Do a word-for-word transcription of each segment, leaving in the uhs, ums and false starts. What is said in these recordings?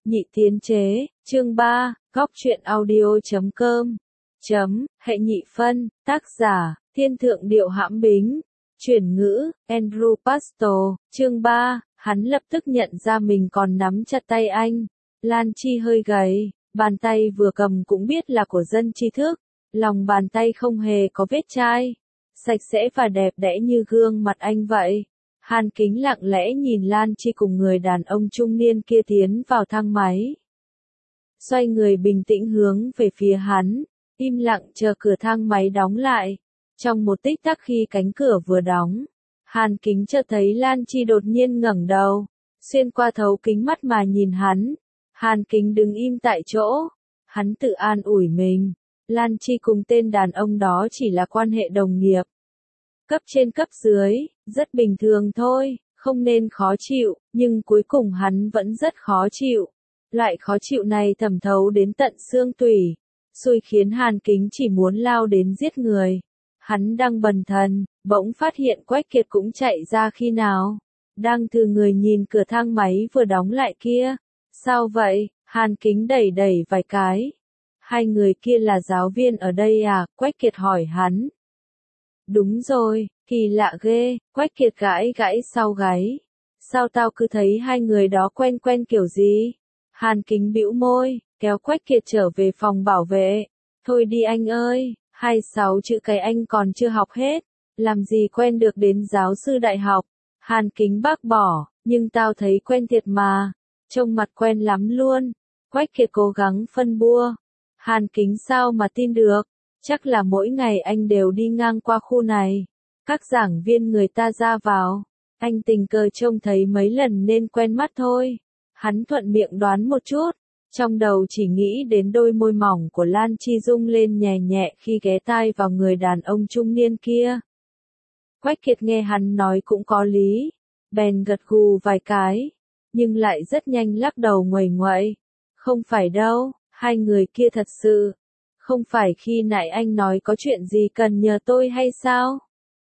Nhị tiến chế, chương ba, góc truyện audio chấm com. Chấm, hệ nhị phân, tác giả, thiên thượng điệu hãm bính. Chuyển ngữ, Andrew Pastor, chương ba, hắn lập tức nhận ra mình còn nắm chặt tay anh. Lan Chi hơi gầy, bàn tay vừa cầm cũng biết là của dân tri thức. Lòng bàn tay không hề có vết chai. Sạch sẽ và đẹp đẽ như gương mặt anh vậy. Hàn Kính lặng lẽ nhìn Lan Chi cùng người đàn ông trung niên kia tiến vào thang máy. Xoay người bình tĩnh hướng về phía hắn, im lặng chờ cửa thang máy đóng lại. Trong một tích tắc khi cánh cửa vừa đóng, Hàn Kính chợt thấy Lan Chi đột nhiên ngẩng đầu, xuyên qua thấu kính mắt mà nhìn hắn. Hàn Kính đứng im tại chỗ, hắn tự an ủi mình, Lan Chi cùng tên đàn ông đó chỉ là quan hệ đồng nghiệp. Cấp trên cấp dưới, rất bình thường thôi, không nên khó chịu, nhưng cuối cùng hắn vẫn rất khó chịu. Loại khó chịu này thẩm thấu đến tận xương tủy, xui khiến Hàn Kính chỉ muốn lao đến giết người. Hắn đang bần thần, bỗng phát hiện Quách Kiệt cũng chạy ra khi nào. Đang thử người nhìn cửa thang máy vừa đóng lại kia. Sao vậy? Hàn Kính đẩy đẩy vài cái. Hai người kia là giáo viên ở đây à? Quách Kiệt hỏi hắn. Đúng rồi, kỳ lạ ghê, Quách Kiệt gãi gãi sau gáy. Sao tao cứ thấy hai người đó quen quen kiểu gì? Hàn Kính bĩu môi, kéo Quách Kiệt trở về phòng bảo vệ. Thôi đi anh ơi, hai sáu chữ cái anh còn chưa học hết, làm gì quen được đến giáo sư đại học. Hàn Kính bác bỏ, nhưng tao thấy quen thiệt mà, trông mặt quen lắm luôn. Quách Kiệt cố gắng phân bua. Hàn Kính sao mà tin được, chắc là mỗi ngày anh đều đi ngang qua khu này. Các giảng viên người ta ra vào, anh tình cờ trông thấy mấy lần nên quen mắt thôi. Hắn thuận miệng đoán một chút, trong đầu chỉ nghĩ đến đôi môi mỏng của Lan Chi rung lên nhẹ nhẹ khi ghé tai vào người đàn ông trung niên kia. Quách Kiệt nghe hắn nói cũng có lý, bèn gật gù vài cái, nhưng lại rất nhanh lắc đầu nguầy nguậy. Không phải đâu, hai người kia thật sự. Không phải khi nãy anh nói có chuyện gì cần nhờ tôi hay sao?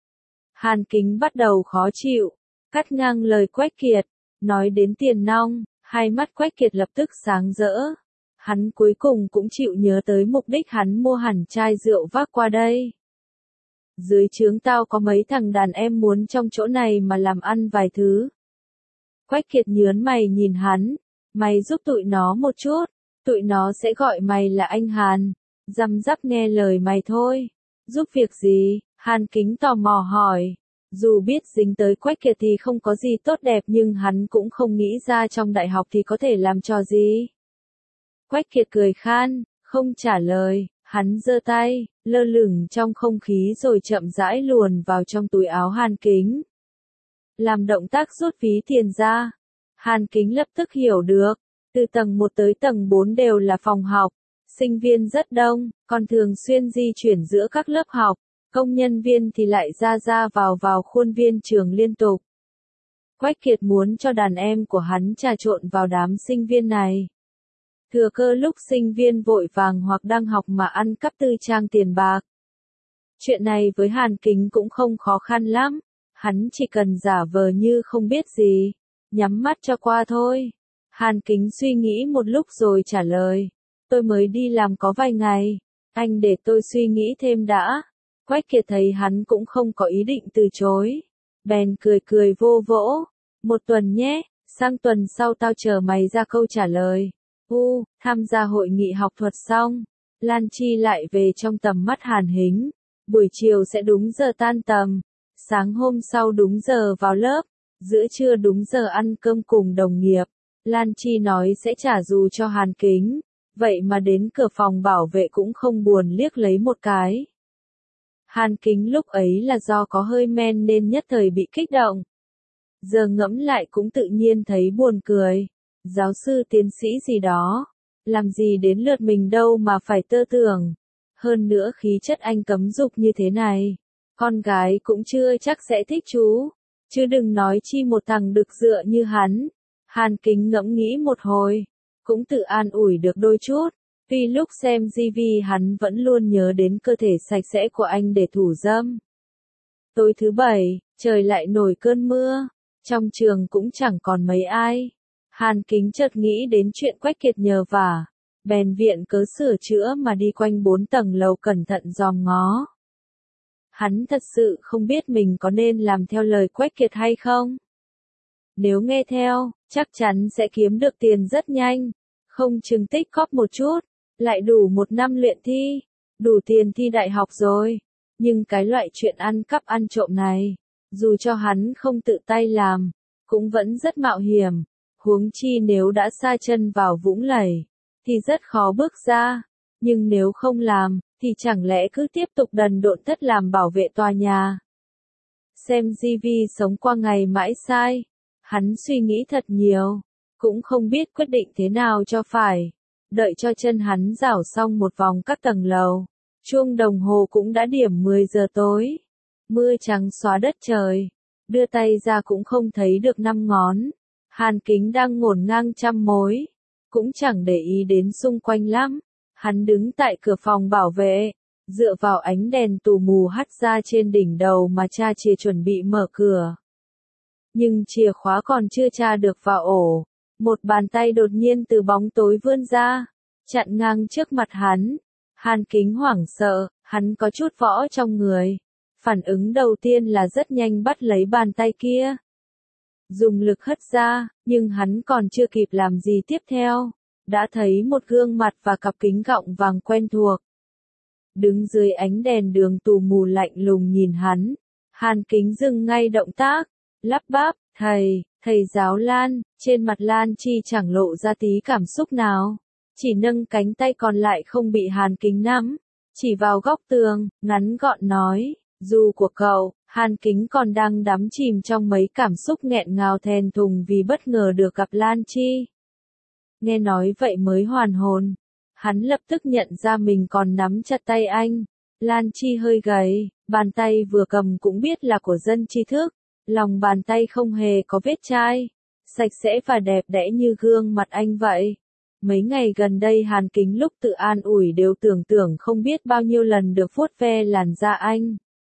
Hàn Kính bắt đầu khó chịu, cắt ngang lời Quách Kiệt, nói đến tiền nong, hai mắt Quách Kiệt lập tức sáng rỡ. Hắn cuối cùng cũng chịu nhớ tới mục đích hắn mua hẳn chai rượu vác qua đây. Dưới trướng tao có mấy thằng đàn em muốn trong chỗ này mà làm ăn vài thứ. Quách Kiệt nhớn mày nhìn hắn, mày giúp tụi nó một chút, tụi nó sẽ gọi mày là anh Hàn. Răm rắp nghe lời mày thôi. Giúp việc gì? Hàn Kính tò mò hỏi. Dù biết dính tới Quách Kiệt thì không có gì tốt đẹp nhưng hắn cũng không nghĩ ra trong đại học thì có thể làm trò gì. Quách Kiệt cười khan, không trả lời, hắn giơ tay, lơ lửng trong không khí rồi chậm rãi luồn vào trong túi áo Hàn Kính. Làm động tác rút ví tiền ra. Hàn Kính lập tức hiểu được, từ tầng một tới tầng bốn đều là phòng học. Sinh viên rất đông, còn thường xuyên di chuyển giữa các lớp học, công nhân viên thì lại ra ra vào vào khuôn viên trường liên tục. Quách Kiệt muốn cho đàn em của hắn trà trộn vào đám sinh viên này. Thừa cơ lúc sinh viên vội vàng hoặc đang học mà ăn cắp tư trang tiền bạc. Chuyện này với Hàn Kính cũng không khó khăn lắm, hắn chỉ cần giả vờ như không biết gì, nhắm mắt cho qua thôi. Hàn Kính suy nghĩ một lúc rồi trả lời. Tôi mới đi làm có vài ngày, anh để tôi suy nghĩ thêm đã. Quách Kiệt thấy hắn cũng không có ý định từ chối, bèn cười cười vô vỗ. Một tuần nhé, sang tuần sau tao chờ mày ra câu trả lời. U, tham gia hội nghị học thuật xong, Lan Chi lại về trong tầm mắt Hàn Hính. Buổi chiều sẽ đúng giờ tan tầm, sáng hôm sau đúng giờ vào lớp, giữa trưa đúng giờ ăn cơm cùng đồng nghiệp. Lan Chi nói sẽ trả dù cho Hàn Kính. Vậy mà đến cửa phòng bảo vệ cũng không buồn liếc lấy một cái. Hàn Kính lúc ấy là do có hơi men nên nhất thời bị kích động. Giờ ngẫm lại cũng tự nhiên thấy buồn cười. Giáo sư tiến sĩ gì đó, làm gì đến lượt mình đâu mà phải tơ tưởng. Hơn nữa khí chất anh cấm dục như thế này, con gái cũng chưa chắc sẽ thích chú. Chứ đừng nói chi một thằng đực dựa như hắn. Hàn Kính ngẫm nghĩ một hồi, cũng tự an ủi được đôi chút, vì lúc xem ti vi hắn vẫn luôn nhớ đến cơ thể sạch sẽ của anh để thủ dâm. Tối thứ bảy, trời lại nổi cơn mưa, trong trường cũng chẳng còn mấy ai. Hàn Kính chợt nghĩ đến chuyện Quách Kiệt nhờ vả, bèn viện cớ sửa chữa mà đi quanh bốn tầng lầu cẩn thận dòm ngó. Hắn thật sự không biết mình có nên làm theo lời Quách Kiệt hay không. Nếu nghe theo, chắc chắn sẽ kiếm được tiền rất nhanh, không chừng tích góp một chút, lại đủ một năm luyện thi, đủ tiền thi đại học rồi. Nhưng cái loại chuyện ăn cắp ăn trộm này, dù cho hắn không tự tay làm, cũng vẫn rất mạo hiểm, huống chi nếu đã sa chân vào vũng lầy, thì rất khó bước ra, nhưng nếu không làm, thì chẳng lẽ cứ tiếp tục đần độn thất làm bảo vệ tòa nhà. Xem gi vê sống qua ngày mãi sai, hắn suy nghĩ thật nhiều, cũng không biết quyết định thế nào cho phải, đợi cho chân hắn rảo xong một vòng các tầng lầu. Chuông đồng hồ cũng đã điểm mười giờ tối. Mưa trắng xóa đất trời. Đưa tay ra cũng không thấy được năm ngón. Hàn Kính đang ngổn ngang trăm mối. Cũng chẳng để ý đến xung quanh lắm. Hắn đứng tại cửa phòng bảo vệ. Dựa vào ánh đèn tù mù hắt ra trên đỉnh đầu mà cha chìa chuẩn bị mở cửa. Nhưng chìa khóa còn chưa tra được vào ổ. Một bàn tay đột nhiên từ bóng tối vươn ra. Chặn ngang trước mặt hắn. Hàn Kính hoảng sợ, hắn có chút võ trong người. Phản ứng đầu tiên là rất nhanh bắt lấy bàn tay kia. Dùng lực hất ra, nhưng hắn còn chưa kịp làm gì tiếp theo. Đã thấy một gương mặt và cặp kính gọng vàng quen thuộc. Đứng dưới ánh đèn đường tù mù lạnh lùng nhìn hắn. Hàn Kính dừng ngay động tác, lắp bắp, thầy, thầy giáo Lan. Trên mặt Lan Chi chẳng lộ ra tí cảm xúc nào. Chỉ nâng cánh tay còn lại không bị Hàn Kính nắm, chỉ vào góc tường, ngắn gọn nói, dù của cậu. Hàn Kính còn đang đắm chìm trong mấy cảm xúc nghẹn ngào thèn thùng vì bất ngờ được gặp Lan Chi. Nghe nói vậy mới hoàn hồn, hắn lập tức nhận ra mình còn nắm chặt tay anh. Lan Chi hơi gầy, bàn tay vừa cầm cũng biết là của dân tri thức, lòng bàn tay không hề có vết chai, sạch sẽ và đẹp đẽ như gương mặt anh vậy. Mấy ngày gần đây Hàn Kính lúc tự an ủi đều tưởng tưởng không biết bao nhiêu lần được vuốt ve làn da anh.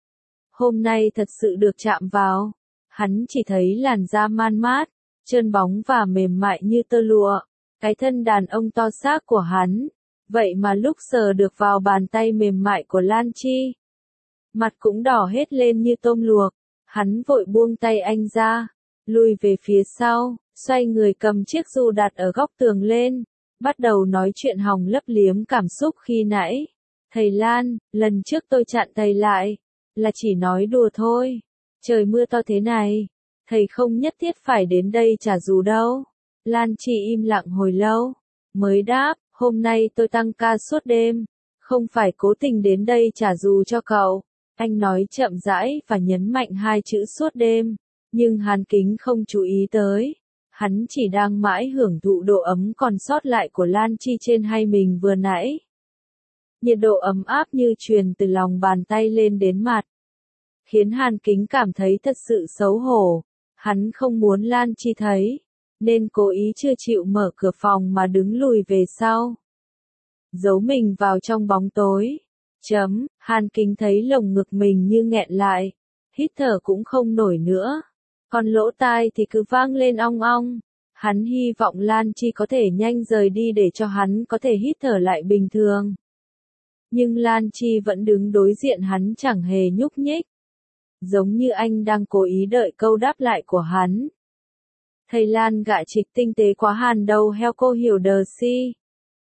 Hôm nay thật sự được chạm vào, hắn chỉ thấy làn da man mát, trơn bóng và mềm mại như tơ lụa, cái thân đàn ông to xác của hắn, vậy mà lúc sờ được vào bàn tay mềm mại của Lan Chi, mặt cũng đỏ hết lên như tôm luộc, hắn vội buông tay anh ra, lùi về phía sau, xoay người cầm chiếc dù đặt ở góc tường lên. Bắt đầu nói chuyện hòng lấp liếm cảm xúc khi nãy. Thầy Lan, lần trước tôi chặn thầy lại, là chỉ nói đùa thôi. Trời mưa to thế này, thầy không nhất thiết phải đến đây trả dù đâu. Lan Chi im lặng hồi lâu, mới đáp, hôm nay tôi tăng ca suốt đêm, không phải cố tình đến đây trả dù cho cậu. Anh nói chậm rãi và nhấn mạnh hai chữ suốt đêm, nhưng Hàn Kính không chú ý tới. Hắn chỉ đang mãi hưởng thụ độ ấm còn sót lại của Lan Chi trên hay mình vừa nãy. Nhiệt độ ấm áp như truyền từ lòng bàn tay lên đến mặt. Khiến Hàn Kính cảm thấy thật sự xấu hổ. Hắn không muốn Lan Chi thấy, nên cố ý chưa chịu mở cửa phòng mà đứng lùi về sau. Giấu mình vào trong bóng tối. Chấm, Hàn Kính thấy lồng ngực mình như nghẹn lại. Hít thở cũng không nổi nữa. Còn lỗ tai thì cứ vang lên ong ong. Hắn hy vọng Lan Chi có thể nhanh rời đi để cho hắn có thể hít thở lại bình thường. Nhưng Lan Chi vẫn đứng đối diện hắn chẳng hề nhúc nhích. Giống như anh đang cố ý đợi câu đáp lại của hắn. Thầy Lan gạ trịch tinh tế quá Hàn đầu heo cô hiểu đờ si.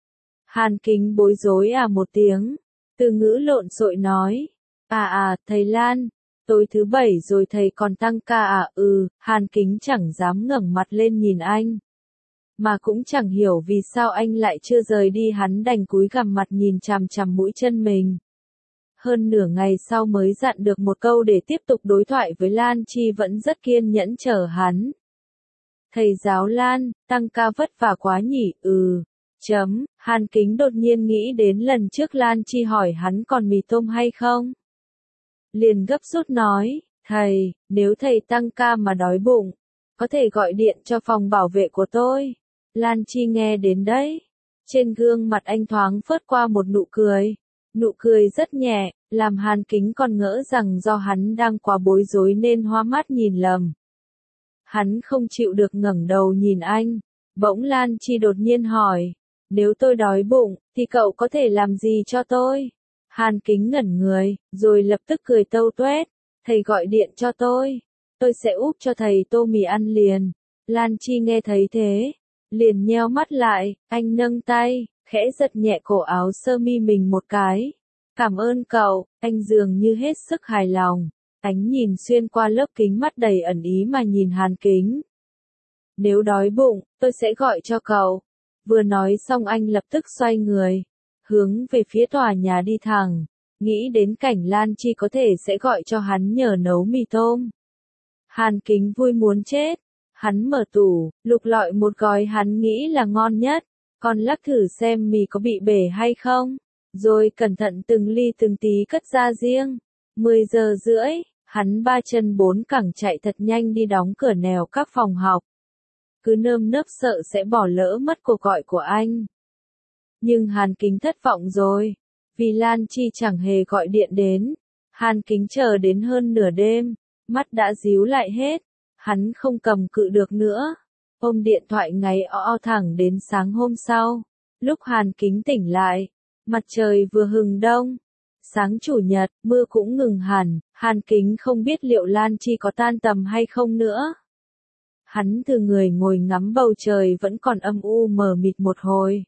Hàn Kính bối rối à một tiếng. Từ ngữ lộn xộn nói. À à, thầy Lan. Tối thứ bảy rồi thầy còn tăng ca à? Ừ, Hàn Kính chẳng dám ngẩng mặt lên nhìn anh. Mà cũng chẳng hiểu vì sao anh lại chưa rời đi, hắn đành cúi gằm mặt nhìn chằm chằm mũi chân mình. Hơn nửa ngày sau mới dặn được một câu để tiếp tục đối thoại với Lan Chi vẫn rất kiên nhẫn chờ hắn. Thầy giáo Lan, tăng ca vất vả quá nhỉ? Ừ. Chấm, Hàn Kính đột nhiên nghĩ đến lần trước Lan Chi hỏi hắn còn mì tôm hay không. Liền gấp rút nói, thầy, nếu thầy tăng ca mà đói bụng, có thể gọi điện cho phòng bảo vệ của tôi. Lan Chi nghe đến đấy. Trên gương mặt anh thoáng phớt qua một nụ cười. Nụ cười rất nhẹ, làm Hàn Kính còn ngỡ rằng do hắn đang quá bối rối nên hoa mắt nhìn lầm. Hắn không chịu được ngẩng đầu nhìn anh. Bỗng Lan Chi đột nhiên hỏi, nếu tôi đói bụng, thì cậu có thể làm gì cho tôi? Hàn Kính ngẩn người, rồi lập tức cười tâu tuét, thầy gọi điện cho tôi, tôi sẽ úp cho thầy tô mì ăn liền. Lan Chi nghe thấy thế, liền nheo mắt lại, anh nâng tay, khẽ giật nhẹ cổ áo sơ mi mình một cái. Cảm ơn cậu, anh dường như hết sức hài lòng, ánh nhìn xuyên qua lớp kính mắt đầy ẩn ý mà nhìn Hàn Kính. Nếu đói bụng, tôi sẽ gọi cho cậu. Vừa nói xong anh lập tức xoay người, hướng về phía tòa nhà đi thẳng, nghĩ đến cảnh Lan Chi có thể sẽ gọi cho hắn nhờ nấu mì tôm. Hàn Kính vui muốn chết, hắn mở tủ, lục lọi một gói hắn nghĩ là ngon nhất, còn lắc thử xem mì có bị bể hay không, rồi cẩn thận từng ly từng tí cất ra riêng. mười giờ rưỡi, hắn ba chân bốn cẳng chạy thật nhanh đi đóng cửa nèo các phòng học. Cứ nơm nớp sợ sẽ bỏ lỡ mất cuộc gọi của anh. Nhưng Hàn Kính thất vọng rồi, vì Lan Chi chẳng hề gọi điện đến. Hàn Kính chờ đến hơn nửa đêm, mắt đã díu lại hết, hắn không cầm cự được nữa, ôm điện thoại ngáy o o thẳng đến sáng hôm sau. Lúc Hàn Kính tỉnh lại, mặt trời vừa hừng đông. Sáng chủ nhật, mưa cũng ngừng hẳn, Hàn Kính không biết liệu Lan Chi có tan tầm hay không nữa. Hắn từ người ngồi ngắm bầu trời vẫn còn âm u mờ mịt một hồi.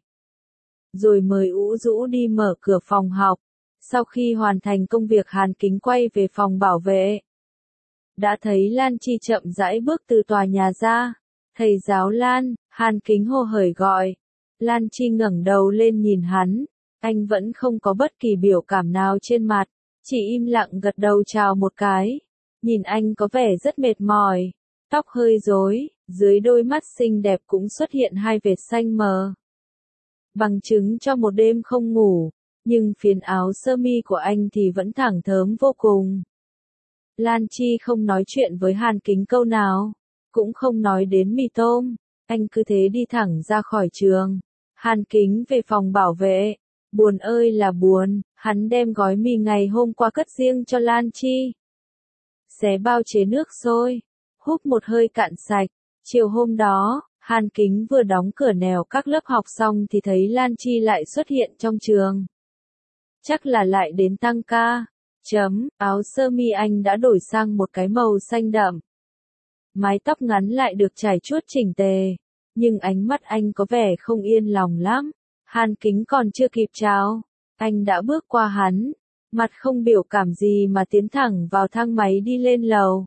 Rồi mới ũ rũ đi mở cửa phòng học. Sau khi hoàn thành công việc Hàn Kính quay về phòng bảo vệ. Đã thấy Lan Chi chậm rãi bước từ tòa nhà ra. Thầy giáo Lan, Hàn Kính hô hởi gọi. Lan Chi ngẩng đầu lên nhìn hắn. Anh vẫn không có bất kỳ biểu cảm nào trên mặt. Chỉ im lặng gật đầu chào một cái. Nhìn anh có vẻ rất mệt mỏi. Tóc hơi rối, dưới đôi mắt xinh đẹp cũng xuất hiện hai vệt xanh mờ. Bằng chứng cho một đêm không ngủ, nhưng phiến áo sơ mi của anh thì vẫn thẳng thớm vô cùng. Lan Chi không nói chuyện với Hàn Kính câu nào, cũng không nói đến mì tôm, anh cứ thế đi thẳng ra khỏi trường. Hàn Kính về phòng bảo vệ, buồn ơi là buồn, hắn đem gói mì ngày hôm qua cất riêng cho Lan Chi. Xé bao chế nước sôi, húp một hơi cạn sạch. Chiều hôm đó, Hàn Kính vừa đóng cửa nèo các lớp học xong thì thấy Lan Chi lại xuất hiện trong trường. Chắc là lại đến tăng ca. Chấm, áo sơ mi anh đã đổi sang một cái màu xanh đậm. Mái tóc ngắn lại được chải chuốt chỉnh tề, nhưng ánh mắt anh có vẻ không yên lòng lắm. Hàn Kính còn chưa kịp chào, anh đã bước qua hắn, mặt không biểu cảm gì mà tiến thẳng vào thang máy đi lên lầu.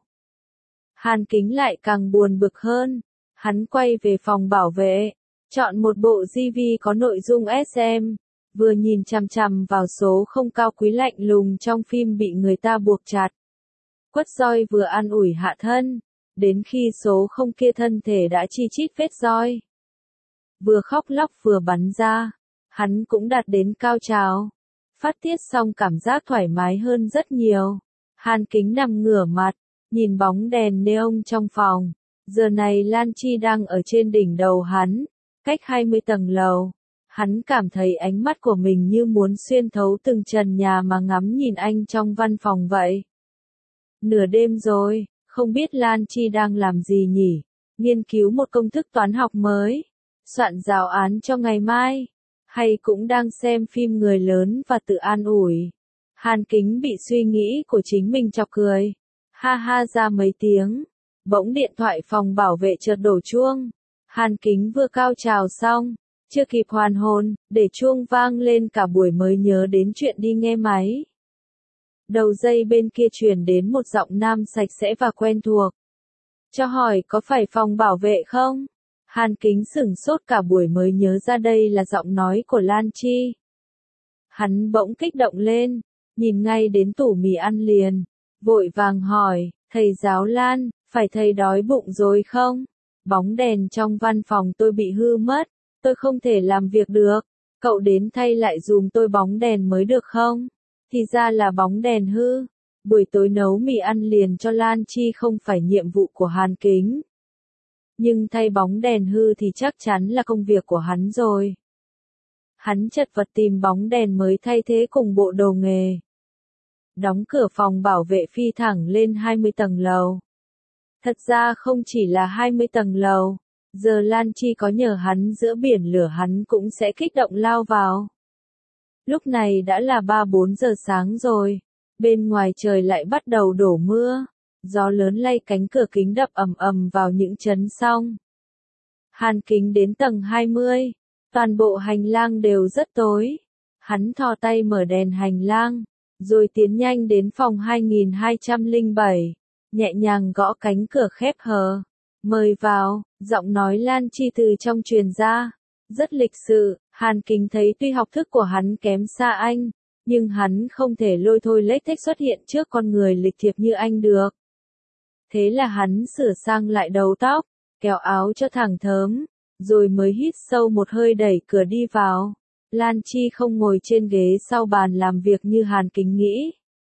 Hàn Kính lại càng buồn bực hơn, hắn quay về phòng bảo vệ, chọn một bộ gi vi có nội dung ét em, vừa nhìn chằm chằm vào số không cao quý lạnh lùng trong phim bị người ta buộc chặt. Quất roi vừa an ủi hạ thân, đến khi số không kia thân thể đã chi chít vết roi. Vừa khóc lóc vừa bắn ra, hắn cũng đạt đến cao trào. Phát tiết xong cảm giác thoải mái hơn rất nhiều. Hàn Kính nằm ngửa mặt, nhìn bóng đèn neon trong phòng. Giờ này Lan Chi đang ở trên đỉnh đầu hắn, cách hai mươi tầng lầu. Hắn cảm thấy ánh mắt của mình như muốn xuyên thấu từng trần nhà mà ngắm nhìn anh trong văn phòng vậy. Nửa đêm rồi, không biết Lan Chi đang làm gì nhỉ? Nghiên cứu một công thức toán học mới, soạn giáo án cho ngày mai, hay cũng đang xem phim người lớn và tự an ủi. Hàn Kính bị suy nghĩ của chính mình chọc cười. Ha ha ra mấy tiếng. Bỗng điện thoại phòng bảo vệ chợt đổ chuông. Hàn Kính vừa cao trào xong, chưa kịp hoàn hồn, để chuông vang lên cả buổi mới nhớ đến chuyện đi nghe máy. Đầu dây bên kia truyền đến một giọng nam sạch sẽ và quen thuộc. Cho hỏi có phải phòng bảo vệ không? Hàn Kính sửng sốt cả buổi mới nhớ ra đây là giọng nói của Lan Chi. Hắn bỗng kích động lên, nhìn ngay đến tủ mì ăn liền, vội vàng hỏi, thầy giáo Lan, phải thầy đói bụng rồi không? Bóng đèn trong văn phòng tôi bị hư mất, tôi không thể làm việc được, cậu đến thay lại dùm tôi bóng đèn mới được không? Thì ra là bóng đèn hư. Buổi tối nấu mì ăn liền cho Lan Chi không phải nhiệm vụ của Hàn Kính. Nhưng thay bóng đèn hư thì chắc chắn là công việc của hắn rồi. Hắn chật vật tìm bóng đèn mới thay thế cùng bộ đồ nghề. Đóng cửa phòng bảo vệ phi thẳng lên hai mươi tầng lầu. Thật ra không chỉ là hai mươi tầng lầu, Giờ Lan Chi có nhờ hắn giữa biển lửa hắn cũng sẽ kích động lao vào. Lúc này đã là ba bốn giờ sáng rồi. Bên ngoài trời lại bắt đầu đổ mưa. Gió lớn lay cánh cửa kính đập ầm ầm vào những chấn song. Hàn Kính đến tầng hai mươi. Toàn bộ hành lang đều rất tối. Hắn thò tay mở đèn hành lang. Rồi tiến nhanh đến phòng hai nghìn hai trăm lẻ bảy. Nhẹ nhàng gõ cánh cửa khép hờ. Mời vào, giọng nói Lan Chi từ trong truyền ra. Rất lịch sự, Hàn Kính thấy tuy học thức của hắn kém xa anh, nhưng hắn không thể lôi thôi lếch thếch xuất hiện trước con người lịch thiệp như anh được. Thế là hắn sửa sang lại đầu tóc, kéo áo cho thẳng thớm, rồi mới hít sâu một hơi đẩy cửa đi vào. Lan Chi không ngồi trên ghế sau bàn làm việc như Hàn Kính nghĩ.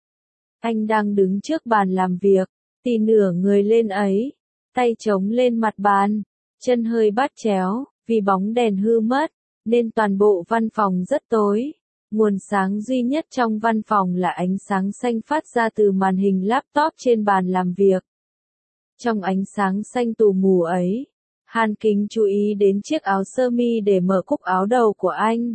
Anh đang đứng trước bàn làm việc, tì nửa người lên ấy, tay chống lên mặt bàn, chân hơi bắt chéo, vì bóng đèn hư mất, nên toàn bộ văn phòng rất tối. Nguồn sáng duy nhất trong văn phòng là ánh sáng xanh phát ra từ màn hình laptop trên bàn làm việc. Trong ánh sáng xanh tù mù ấy, Hàn Kính chú ý đến chiếc áo sơ mi để mở cúc áo đầu của anh.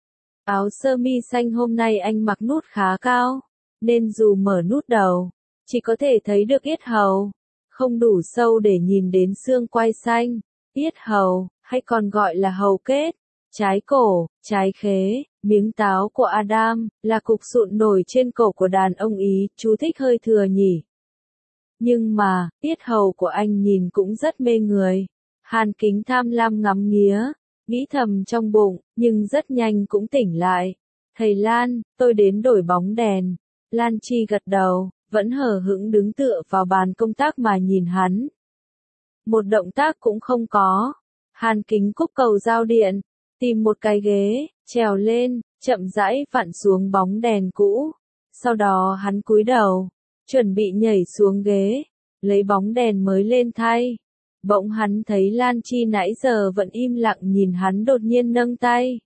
Áo sơ mi xanh hôm nay anh mặc nút khá cao, nên dù mở nút đầu, chỉ có thể thấy được yết hầu, không đủ sâu để nhìn đến xương quai xanh. Yết hầu, hay còn gọi là hầu kết, trái cổ, trái khế, miếng táo của Adam, là cục sụn nổi trên cổ của đàn ông Ý, chú thích hơi thừa nhỉ. Nhưng mà, yết hầu của anh nhìn cũng rất mê người. Hàn Kính tham lam ngắm nghía, nghĩ thầm trong bụng, nhưng rất nhanh cũng tỉnh lại. Thầy Lan, tôi đến đổi bóng đèn. Lan Chi gật đầu, vẫn hờ hững đứng tựa vào bàn công tác mà nhìn hắn. Một động tác cũng không có. Hàn Kính cúp cầu giao điện, tìm một cái ghế, trèo lên, chậm rãi vặn xuống bóng đèn cũ. Sau đó hắn cúi đầu, chuẩn bị nhảy xuống ghế, lấy bóng đèn mới lên thay. Bỗng hắn thấy Lan Chi nãy giờ vẫn im lặng nhìn hắn đột nhiên nâng tay.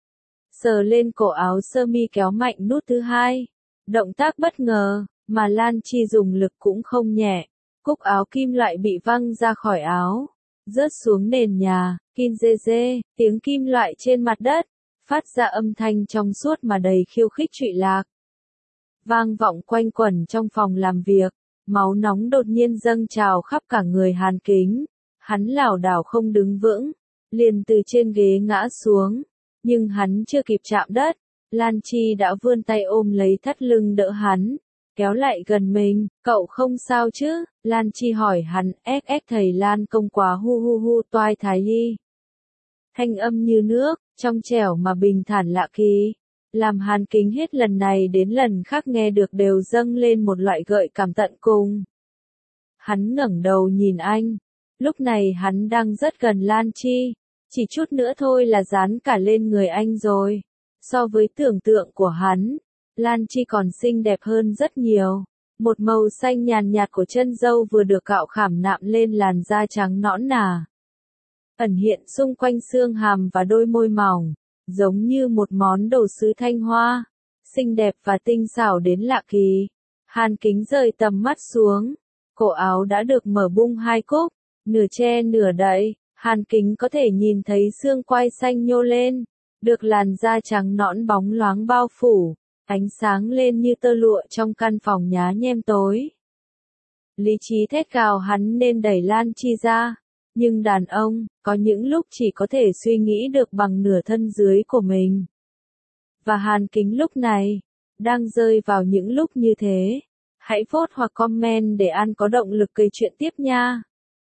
Sờ lên cổ áo sơ mi kéo mạnh nút thứ hai. Động tác bất ngờ, mà Lan Chi dùng lực cũng không nhẹ. Cúc áo kim loại bị văng ra khỏi áo, rớt xuống nền nhà, kim dê dê, tiếng kim loại trên mặt đất, phát ra âm thanh trong suốt mà đầy khiêu khích trụy lạc. Vang vọng quanh quẩn trong phòng làm việc, máu nóng đột nhiên dâng trào khắp cả người Hàn Kính. Hắn lảo đảo không đứng vững, liền từ trên ghế ngã xuống, nhưng hắn chưa kịp chạm đất, Lan Chi đã vươn tay ôm lấy thắt lưng đỡ hắn, kéo lại gần mình. Cậu không sao chứ? Lan Chi hỏi hắn. Ếch ếch thầy Lan công quá hu hu hu toai thái y. Thanh âm như nước, trong trẻo mà bình thản lạ kỳ, làm Hàn Kính hết lần này đến lần khác nghe được đều dâng lên một loại gợi cảm tận cùng. Hắn ngẩng đầu nhìn anh, lúc này hắn đang rất gần Lan Chi, chỉ chút nữa thôi là dán cả lên người anh rồi. So với tưởng tượng của hắn, Lan Chi còn xinh đẹp hơn rất nhiều. Một màu xanh nhàn nhạt của chân dâu vừa được cạo khảm nạm lên làn da trắng nõn nà, ẩn hiện xung quanh xương hàm và đôi môi mỏng, giống như một món đồ sứ Thanh Hoa, xinh đẹp và tinh xảo đến lạ kỳ. Hàn Kính rời tầm mắt xuống, cổ áo đã được mở bung hai cúc, nửa che nửa đậy, Hàn Kính có thể nhìn thấy xương quai xanh nhô lên, được làn da trắng nõn bóng loáng bao phủ, ánh sáng lên như tơ lụa trong căn phòng nhá nhem tối. Lý trí thét gào hắn nên đẩy Lan Chi ra, nhưng đàn ông, có những lúc chỉ có thể suy nghĩ được bằng nửa thân dưới của mình. Và Hàn Kính lúc này, đang rơi vào những lúc như thế. Hãy vote hoặc comment để An có động lực kể chuyện tiếp nha.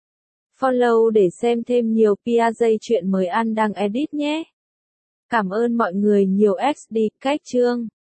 Follow để xem thêm nhiều pê a giây chuyện mới An đang edit nhé. Cảm ơn mọi người nhiều. ích đê cách chương.